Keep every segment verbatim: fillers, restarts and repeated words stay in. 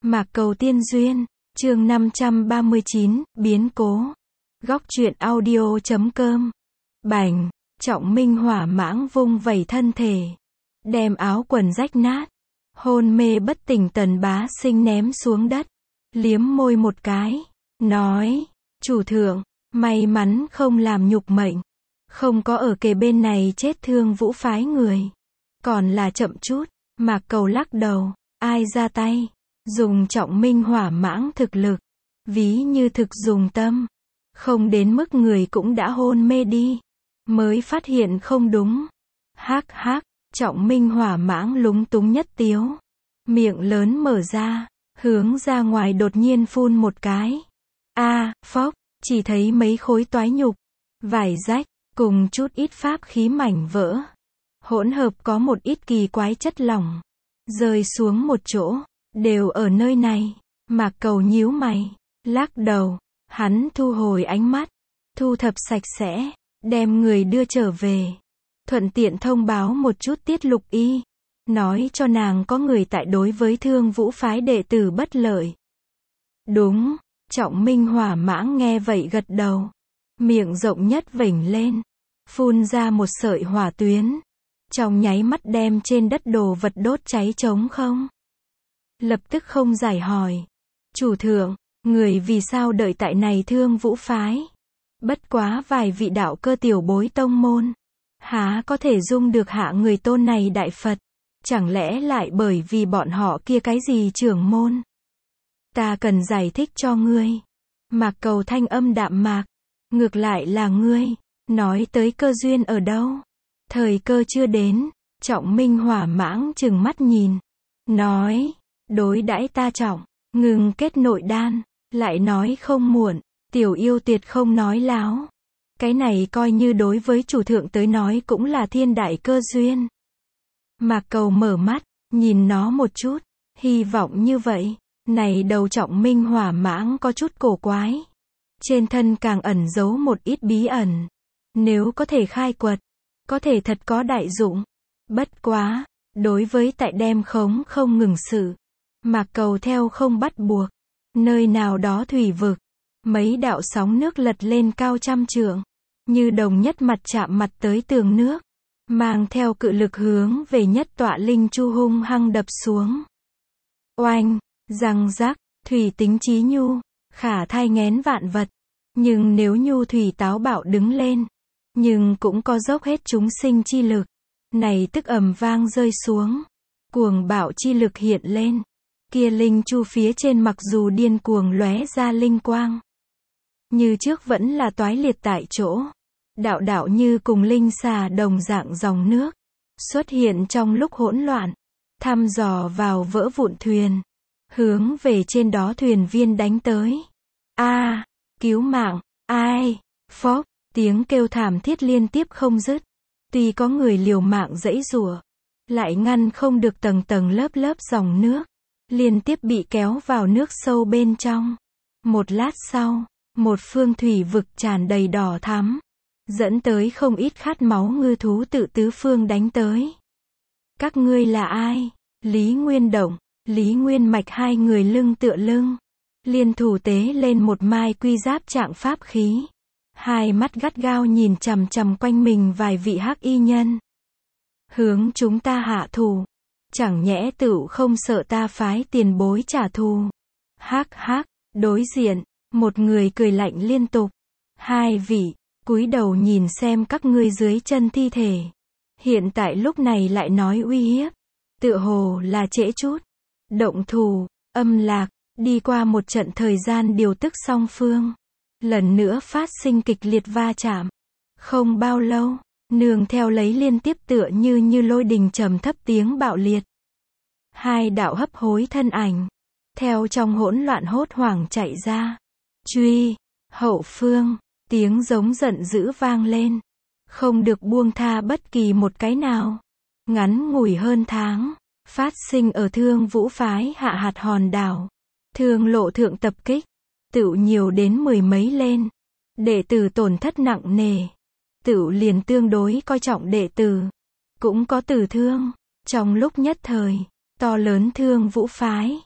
Mạc Cầu Tiên Duyên, chương năm trăm ba mươi chín, biến cố. Góc truyện audio chấm com. Bành, Trọng Minh hỏa mãng vung vẩy thân thể, đem áo quần rách nát, hôn mê bất tỉnh Tần Bá Sinh ném xuống đất, liếm môi một cái, nói, chủ thượng, may mắn không làm nhục mệnh, không có ở kề bên này chết thương Vũ phái người, còn là chậm chút. Mạc Cầu lắc đầu, ai ra tay, dùng Trọng Minh hỏa mãng thực lực, ví như thực dùng tâm, không đến mức người cũng đã hôn mê đi, mới phát hiện không đúng. Hắc hắc, Trọng Minh hỏa mãng lúng túng nhất tiếu, miệng lớn mở ra, hướng ra ngoài đột nhiên phun một cái. A, à, phốc, chỉ thấy mấy khối toái nhục, vải rách, cùng chút ít pháp khí mảnh vỡ, hỗn hợp có một ít kỳ quái chất lỏng, rơi xuống một chỗ, đều ở nơi này. Mạc Cầu nhíu mày, lắc đầu, hắn thu hồi ánh mắt, thu thập sạch sẽ, đem người đưa trở về, thuận tiện thông báo một chút Tiết Lục Y, nói cho nàng có người tại đối với Thương Vũ phái đệ tử bất lợi. Đúng, Trọng Minh hỏa mãng nghe vậy gật đầu, miệng rộng nhất vểnh lên, phun ra một sợi hỏa tuyến, trong nháy mắt đem trên đất đồ vật đốt cháy trống không. Lập tức không giải hỏi, chủ thượng, người vì sao đợi tại này Thương Vũ phái? Bất quá vài vị đạo cơ tiểu bối tông môn, há có thể dung được hạ người tôn này đại Phật, chẳng lẽ lại bởi vì bọn họ kia cái gì trưởng môn? Ta cần giải thích cho ngươi. Mạc Cầu thanh âm đạm mạc, ngược lại là ngươi, nói tới cơ duyên ở đâu? Thời cơ chưa đến. Trọng Minh hỏa mãng trừng mắt nhìn, nói, đối đãi ta trọng, ngừng kết nội đan, lại nói không muộn, tiểu yêu tuyệt không nói láo. Cái này coi như đối với chủ thượng tới nói cũng là thiên đại cơ duyên. Mạc Cầu mở mắt, nhìn nó một chút, hy vọng như vậy. Này đầu Trọng Minh hỏa mãng có chút cổ quái, trên thân càng ẩn giấu một ít bí ẩn, nếu có thể khai quật, có thể thật có đại dụng. Bất quá, đối với tại đem khống không ngừng sự, Mạc Cầu theo không bắt buộc. Nơi nào đó thủy vực, mấy đạo sóng nước lật lên cao trăm trượng, như đồng nhất mặt chạm mặt tới tường nước, mang theo cự lực hướng về nhất tọa linh chu hung hăng đập xuống. Oanh, răng rắc, thủy tính chí nhu, khả thai nghén vạn vật, nhưng nếu nhu thủy táo bạo đứng lên, nhưng cũng có dốc hết chúng sinh chi lực, này tức ầm vang rơi xuống, cuồng bạo chi lực hiện lên, kia linh chu phía trên mặc dù điên cuồng lóe ra linh quang, như trước vẫn là toái liệt tại chỗ, đạo đạo như cùng linh xà đồng dạng dòng nước, xuất hiện trong lúc hỗn loạn, thăm dò vào vỡ vụn thuyền, hướng về trên đó thuyền viên đánh tới. A, à, cứu mạng, ai, phốc, tiếng kêu thảm thiết liên tiếp không dứt, tuy có người liều mạng giãy giụa, lại ngăn không được tầng tầng lớp lớp dòng nước, liên tiếp bị kéo vào nước sâu bên trong. Một lát sau, một phương thủy vực tràn đầy đỏ thắm, dẫn tới không ít khát máu ngư thú tự tứ phương đánh tới. Các ngươi là ai? Lý Nguyên Động, Lý Nguyên Mạch hai người lưng tựa lưng, liên thủ tế lên một mai quy giáp trạng pháp khí, hai mắt gắt gao nhìn chằm chằm quanh mình vài vị hắc y nhân. Hướng chúng ta hạ thù, chẳng nhẽ tựu không sợ ta phái tiền bối trả thù? Hắc hắc, đối diện, một người cười lạnh liên tục. Hai vị, cúi đầu nhìn xem các ngươi dưới chân thi thể. Hiện tại lúc này lại nói uy hiếp, tựa hồ là trễ chút. Động thủ, âm lạc, đi qua một trận thời gian điều tức song phương, lần nữa phát sinh kịch liệt va chạm. Không bao lâu, nương theo lấy liên tiếp tựa như như lôi đình trầm thấp tiếng bạo liệt. Hai đạo hấp hối thân ảnh, theo trong hỗn loạn hốt hoảng chạy ra. Truy, hậu phương, tiếng giống giận dữ vang lên. Không được buông tha bất kỳ một cái nào. Ngắn ngủi hơn tháng, phát sinh ở Thương Vũ phái hạ hạt hòn đảo. Thương lộ thượng tập kích, tựu nhiều đến mười mấy lên. Đệ tử tổn thất nặng nề. Tựu liền tương đối coi trọng đệ tử, cũng có tử thương. Trong lúc nhất thời, to lớn Thương Vũ phái,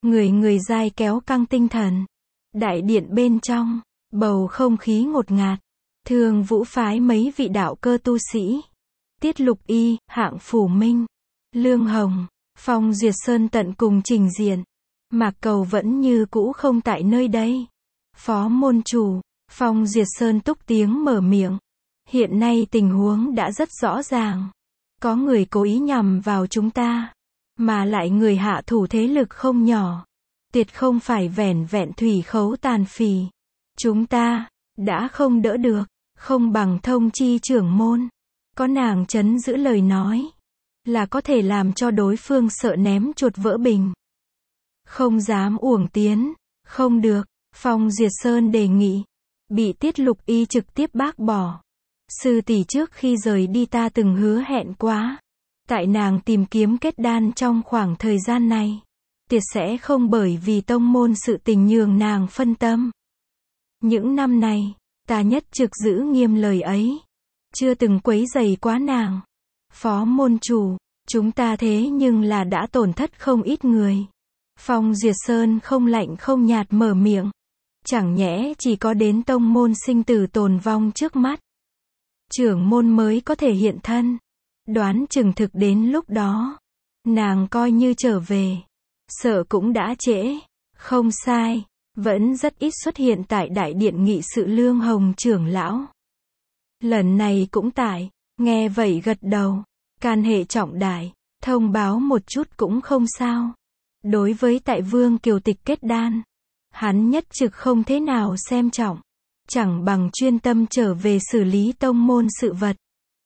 người người dai kéo căng tinh thần. Đại điện bên trong, bầu không khí ngột ngạt. Thương Vũ phái mấy vị đạo cơ tu sĩ. Tiết Lục Y, Hạng Phủ Minh, Lương Hồng, Phong Duyệt Sơn tận cùng trình diện. Mạc Cầu vẫn như cũ không tại nơi đây. Phó môn chủ, Phong Duyệt Sơn túc tiếng mở miệng. Hiện nay tình huống đã rất rõ ràng. Có người cố ý nhằm vào chúng ta. Mà lại người hạ thủ thế lực không nhỏ. Tuyệt không phải vẻn vẹn thủy khấu tàn phì. Chúng ta, đã không đỡ được. Không bằng thông chi trưởng môn. Có nàng chấn giữ lời nói. Là có thể làm cho đối phương sợ ném chuột vỡ bình. Không dám uổng tiến. Không được. Phong Duyệt Sơn đề nghị. Bị Tiết Lục Y trực tiếp bác bỏ. Sư tỷ trước khi rời đi ta từng hứa hẹn quá. Tại nàng tìm kiếm kết đan trong khoảng thời gian này. Tuyệt sẽ không bởi vì tông môn sự tình nhường nàng phân tâm. Những năm này, ta nhất trực giữ nghiêm lời ấy. Chưa từng quấy rầy quá nàng. Phó môn chủ, chúng ta thế nhưng là đã tổn thất không ít người. Phong Duyệt Sơn không lạnh không nhạt mở miệng. Chẳng nhẽ chỉ có đến tông môn sinh tử tồn vong trước mắt. Trưởng môn mới có thể hiện thân. Đoán chừng thực đến lúc đó. Nàng coi như trở về. Sợ cũng đã trễ. Không sai. Vẫn rất ít xuất hiện tại đại điện nghị sự Lương Hồng trưởng lão. Lần này cũng tại. Nghe vậy gật đầu. Can hệ trọng đại. Thông báo một chút cũng không sao. Đối với tại Vương Kiều Tịch kết đan. Hắn nhất trực không thế nào xem trọng. Chẳng bằng chuyên tâm trở về xử lý tông môn sự vật.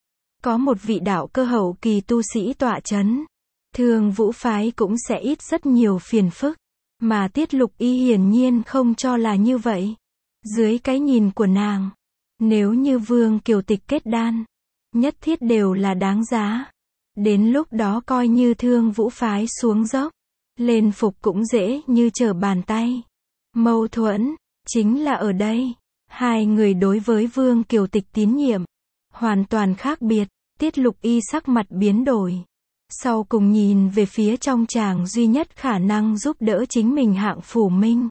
Có một vị đạo cơ hậu kỳ tu sĩ tọa chấn. Thương Vũ phái cũng sẽ ít rất nhiều phiền phức. Mà Tiết Lục Y hiển nhiên không cho là như vậy. Dưới cái nhìn của nàng. Nếu như Vương Kiều Tịch kết đan. Nhất thiết đều là đáng giá. Đến lúc đó coi như Thương Vũ phái xuống dốc. Lên phục cũng dễ như trở bàn tay. Mâu thuẫn. Chính là ở đây. Hai người đối với Vương Kiều Tịch tín nhiệm. Hoàn toàn khác biệt. Tiết Lục Y sắc mặt biến đổi. Sau cùng nhìn về phía trong chàng duy nhất khả năng giúp đỡ chính mình Hạng Phủ Minh.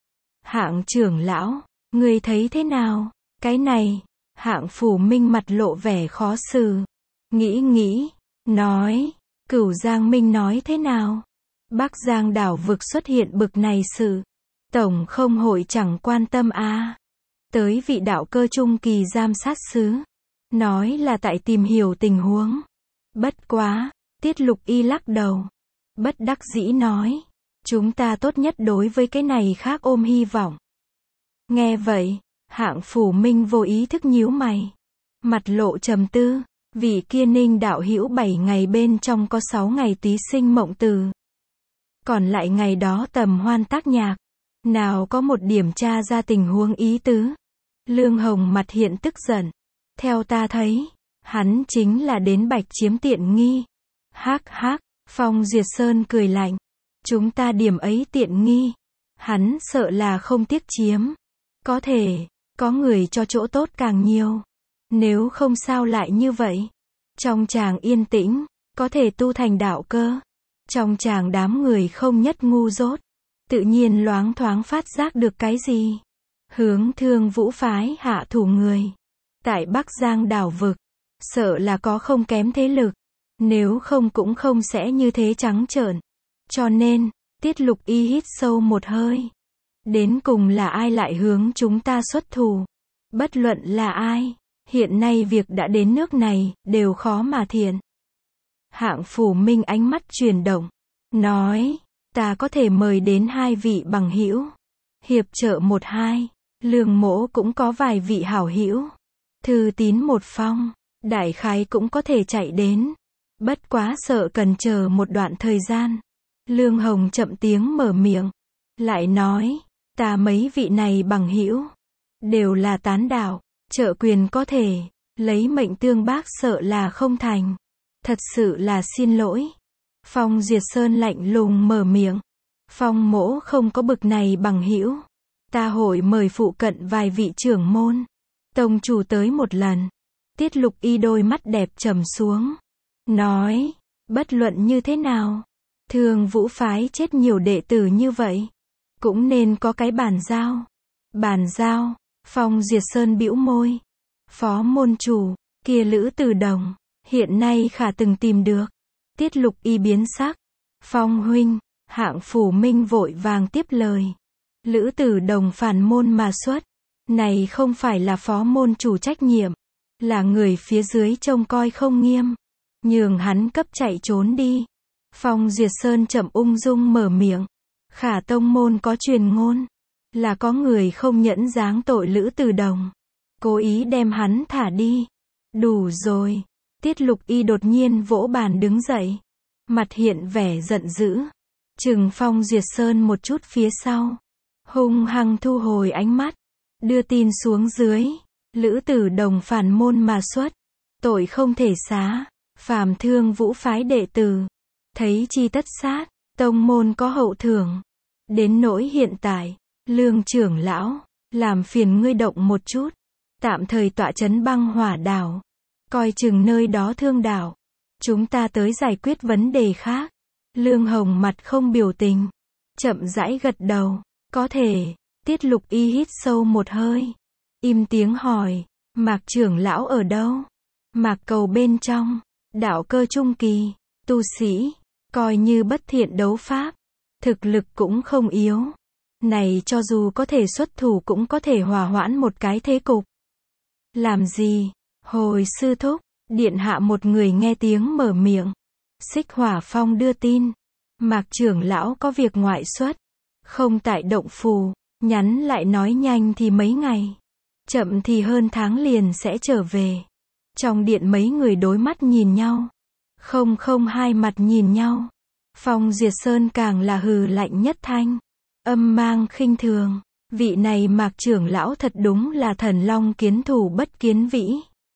Hạng trưởng lão, người thấy thế nào? Cái này, Hạng Phủ Minh mặt lộ vẻ khó xử. Nghĩ nghĩ, nói, Cửu Giang Minh nói thế nào? Bắc Giang đảo vực xuất hiện bực này sự. Tổng không hội chẳng quan tâm à. Tới vị đạo cơ trung kỳ giám sát sứ. Nói là tại tìm hiểu tình huống. Bất quá, Tiết Lục Y lắc đầu. Bất đắc dĩ nói. Chúng ta tốt nhất đối với cái này khác ôm hy vọng. Nghe vậy, Hạng Phủ Minh vô ý thức nhíu mày. Mặt lộ trầm tư. Vị kia Ninh đạo hữu bảy ngày bên trong có sáu ngày tí sinh mộng từ. Còn lại ngày đó tầm hoan tác nhạc. Nào có một điểm tra ra tình huống ý tứ. Lương Hồng mặt hiện tức giận. Theo ta thấy, hắn chính là đến bạch chiếm tiện nghi. Hắc hắc, Phong Duyệt Sơn cười lạnh. Chúng ta điểm ấy tiện nghi. Hắn sợ là không tiếc chiếm. Có thể, có người cho chỗ tốt càng nhiều. Nếu không sao lại như vậy. Trong chàng yên tĩnh, có thể tu thành đạo cơ. Trong chàng đám người không nhất ngu dốt. Tự nhiên loáng thoáng phát giác được cái gì. Hướng Thương Vũ phái hạ thủ người. Tại Bắc Giang đảo vực. Sợ là có không kém thế lực. Nếu không cũng không sẽ như thế trắng trợn. Cho nên, Tiết Lục Y hít sâu một hơi. Đến cùng là ai lại hướng chúng ta xuất thủ? Bất luận là ai. Hiện nay việc đã đến nước này, đều khó mà thiện. Hạng Phủ Minh ánh mắt chuyển động. Nói, ta có thể mời đến hai vị bằng hữu. Hiệp trợ một hai. Lương Mỗ cũng có vài vị hảo hữu. Thư tín một phong. Đại khái cũng có thể chạy đến. Bất quá sợ cần chờ một đoạn thời gian. Lương Hồng chậm tiếng mở miệng. Lại nói, ta mấy vị này bằng hữu. Đều là tán đạo. Trợ quyền có thể. Lấy mệnh tương bác sợ là không thành. Thật sự là xin lỗi. Phong Duyệt Sơn lạnh lùng mở miệng. Phong mỗ không có bực này bằng hữu. Ta hội mời phụ cận vài vị trưởng môn. Tông chủ tới một lần. Tiết Lục Y đôi mắt đẹp trầm xuống. Nói, bất luận như thế nào. Thương Vũ phái chết nhiều đệ tử như vậy, cũng nên có cái bàn giao. Bàn giao, Phong Duyệt Sơn bĩu môi. Phó môn chủ, kia Lữ Tử Đồng, hiện nay khả từng tìm được. Tiết Lục Y biến sắc. Phong huynh, Hạng Phủ Minh vội vàng tiếp lời. Lữ Tử Đồng phản môn mà xuất. Này không phải là phó môn chủ trách nhiệm, là người phía dưới trông coi không nghiêm. Nhường hắn cấp chạy trốn đi. Phong Duyệt Sơn chậm ung dung mở miệng. Khả tông môn có truyền ngôn, là có người không nhẫn giáng tội Lữ Tử Đồng, cố ý đem hắn thả đi. Đủ rồi. Tiết Lục Y đột nhiên vỗ bàn đứng dậy, mặt hiện vẻ giận dữ, trừng Phong Duyệt Sơn một chút phía sau, hung hăng thu hồi ánh mắt, đưa tin xuống dưới. Lữ Tử Đồng phản môn mà xuất, tội không thể xá, phàm Thương Vũ phái đệ tử, thấy chi tất sát, tông môn có hậu thưởng. Đến nỗi hiện tại, Lương trưởng lão, làm phiền ngươi động một chút, tạm thời tọa trấn Băng Hỏa đảo, coi chừng nơi đó thương đảo, chúng ta tới giải quyết vấn đề khác. Lương Hồng mặt không biểu tình, chậm rãi gật đầu, có thể. Tiết Lục Y hít sâu một hơi, im tiếng hỏi, Mạc trưởng lão ở đâu? Mạc cầu bên trong, đạo cơ trung kỳ, tu sĩ, coi như bất thiện đấu pháp, thực lực cũng không yếu. Này cho dù có thể xuất thủ cũng có thể hòa hoãn một cái thế cục. Làm gì? Hồi sư thúc, điện hạ một người nghe tiếng mở miệng. Xích Hỏa Phong đưa tin, Mạc trưởng lão có việc ngoại xuất, không tại động phủ, nhắn lại nói nhanh thì mấy ngày, chậm thì hơn tháng liền sẽ trở về. Trong điện mấy người đối mắt nhìn nhau, không không hai mặt nhìn nhau. Phong Duyệt Sơn càng là hừ lạnh nhất thanh, âm mang khinh thường, vị này Mạc trưởng lão thật đúng là thần long kiến thủ bất kiến vĩ.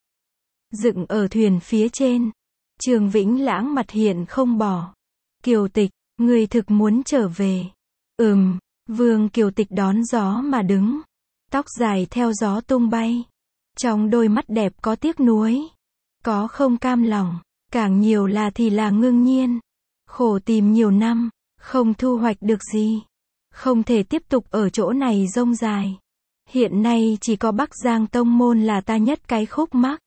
Dựng ở thuyền phía trên, Trường Vĩnh Lãng mặt hiện không bỏ. Kiều Tịch, người thực muốn trở về? Ừm. Vương Kiều Tịch đón gió mà đứng, tóc dài theo gió tung bay, trong đôi mắt đẹp có tiếc nuối, có không cam lòng, càng nhiều là thì là ngưng nhiên. Khổ tìm nhiều năm, không thu hoạch được gì, không thể tiếp tục ở chỗ này rông dài. Hiện nay chỉ có Bắc Giang tông môn là ta nhất cái khúc mắc.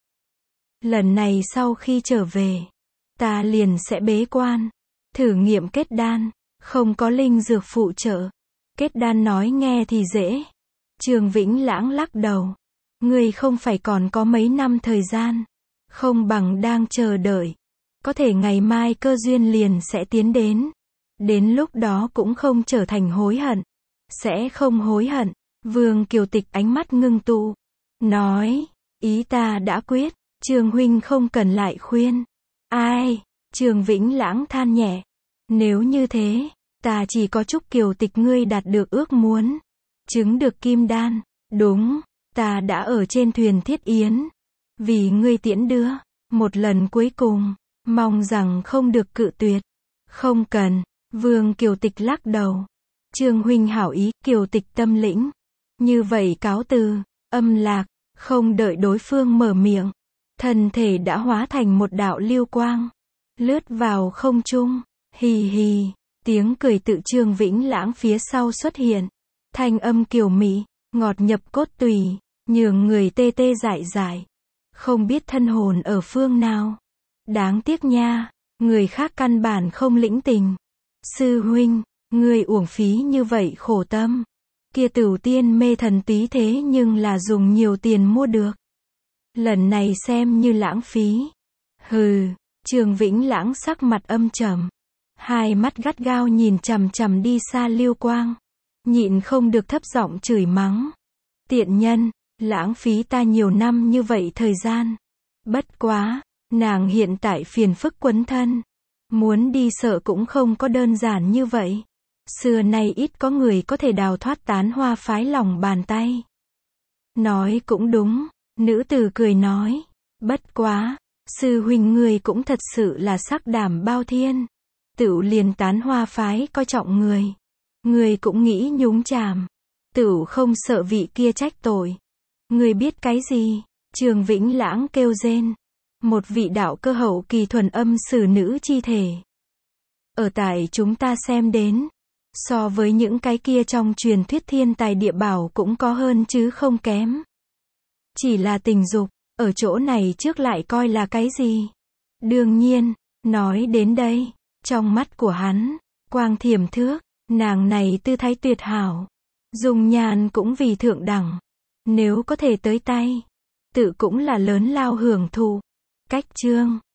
Lần này sau khi trở về, ta liền sẽ bế quan, thử nghiệm kết đan, không có linh dược phụ trợ. Kết đan nói nghe thì dễ. Trường Vĩnh Lãng lắc đầu. Ngươi không phải còn có mấy năm thời gian, không bằng đang chờ đợi. Có thể ngày mai cơ duyên liền sẽ tiến đến. Đến lúc đó cũng không trở thành hối hận. Sẽ không hối hận. Vương Kiều Tịch ánh mắt ngưng tụ, nói, ý ta đã quyết, Trường huynh không cần lại khuyên. Ai? Trường Vĩnh Lãng than nhẹ. Nếu như thế, ta chỉ có chúc Kiều Tịch ngươi đạt được ước muốn, chứng được kim đan. Đúng, ta đã ở trên thuyền Thiết Yến, vì ngươi tiễn đưa, một lần cuối cùng, mong rằng không được cự tuyệt. Không cần. Vương Kiều Tịch lắc đầu. Trương huynh hảo ý, Kiều Tịch tâm lĩnh. Như vậy cáo từ, âm lạc, không đợi đối phương mở miệng, thân thể đã hóa thành một đạo lưu quang, lướt vào không trung. Hì hì, tiếng cười tự Trương Vĩnh Lãng phía sau xuất hiện, thanh âm kiều mỹ, ngọt nhập cốt tùy, nhường người tê tê dại dại, không biết thân hồn ở phương nào. Đáng tiếc nha, người khác căn bản không lĩnh tình. Sư huynh, ngươi uổng phí như vậy khổ tâm. Kia Tửu Tiên mê thần túy thế nhưng là dùng nhiều tiền mua được. Lần này xem như lãng phí. Hừ, Trường Vĩnh Lãng sắc mặt âm trầm, hai mắt gắt gao nhìn chằm chằm đi xa lưu quang, nhịn không được thấp giọng chửi mắng. Tiện nhân, lãng phí ta nhiều năm như vậy thời gian. Bất quá, nàng hiện tại phiền phức quấn thân, muốn đi sợ cũng không có đơn giản như vậy. Xưa nay ít có người có thể đào thoát Tán Hoa phái lòng bàn tay. Nói cũng đúng, nữ tử cười nói. Bất quá, sư huynh ngươi cũng thật sự là sắc đảm bao thiên. Tửu liền Tán Hoa phái coi trọng người, ngươi cũng nghĩ nhúng chàm. Tửu không sợ vị kia trách tội. Ngươi biết cái gì? Trường Vĩnh Lãng kêu rên. Một vị đạo cơ hậu kỳ thuần âm sử nữ chi thể. Ở tại chúng ta xem đến, so với những cái kia trong truyền thuyết thiên tài địa bảo cũng có hơn chứ không kém. Chỉ là tình dục, ở chỗ này trước lại coi là cái gì? Đương nhiên, nói đến đây, trong mắt của hắn, quang thiểm thước, nàng này tư thái tuyệt hảo, dung nhan cũng vì thượng đẳng, nếu có thể tới tay, tự cũng là lớn lao hưởng thụ. Cách chương